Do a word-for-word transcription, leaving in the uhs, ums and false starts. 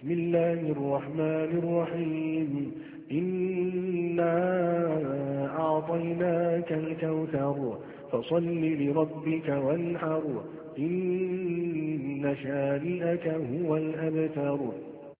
بسم الله الرحمن الرحيم إنا أعطيناك الكوثر فصل لربك وانحر إن شانئك هو الأبتر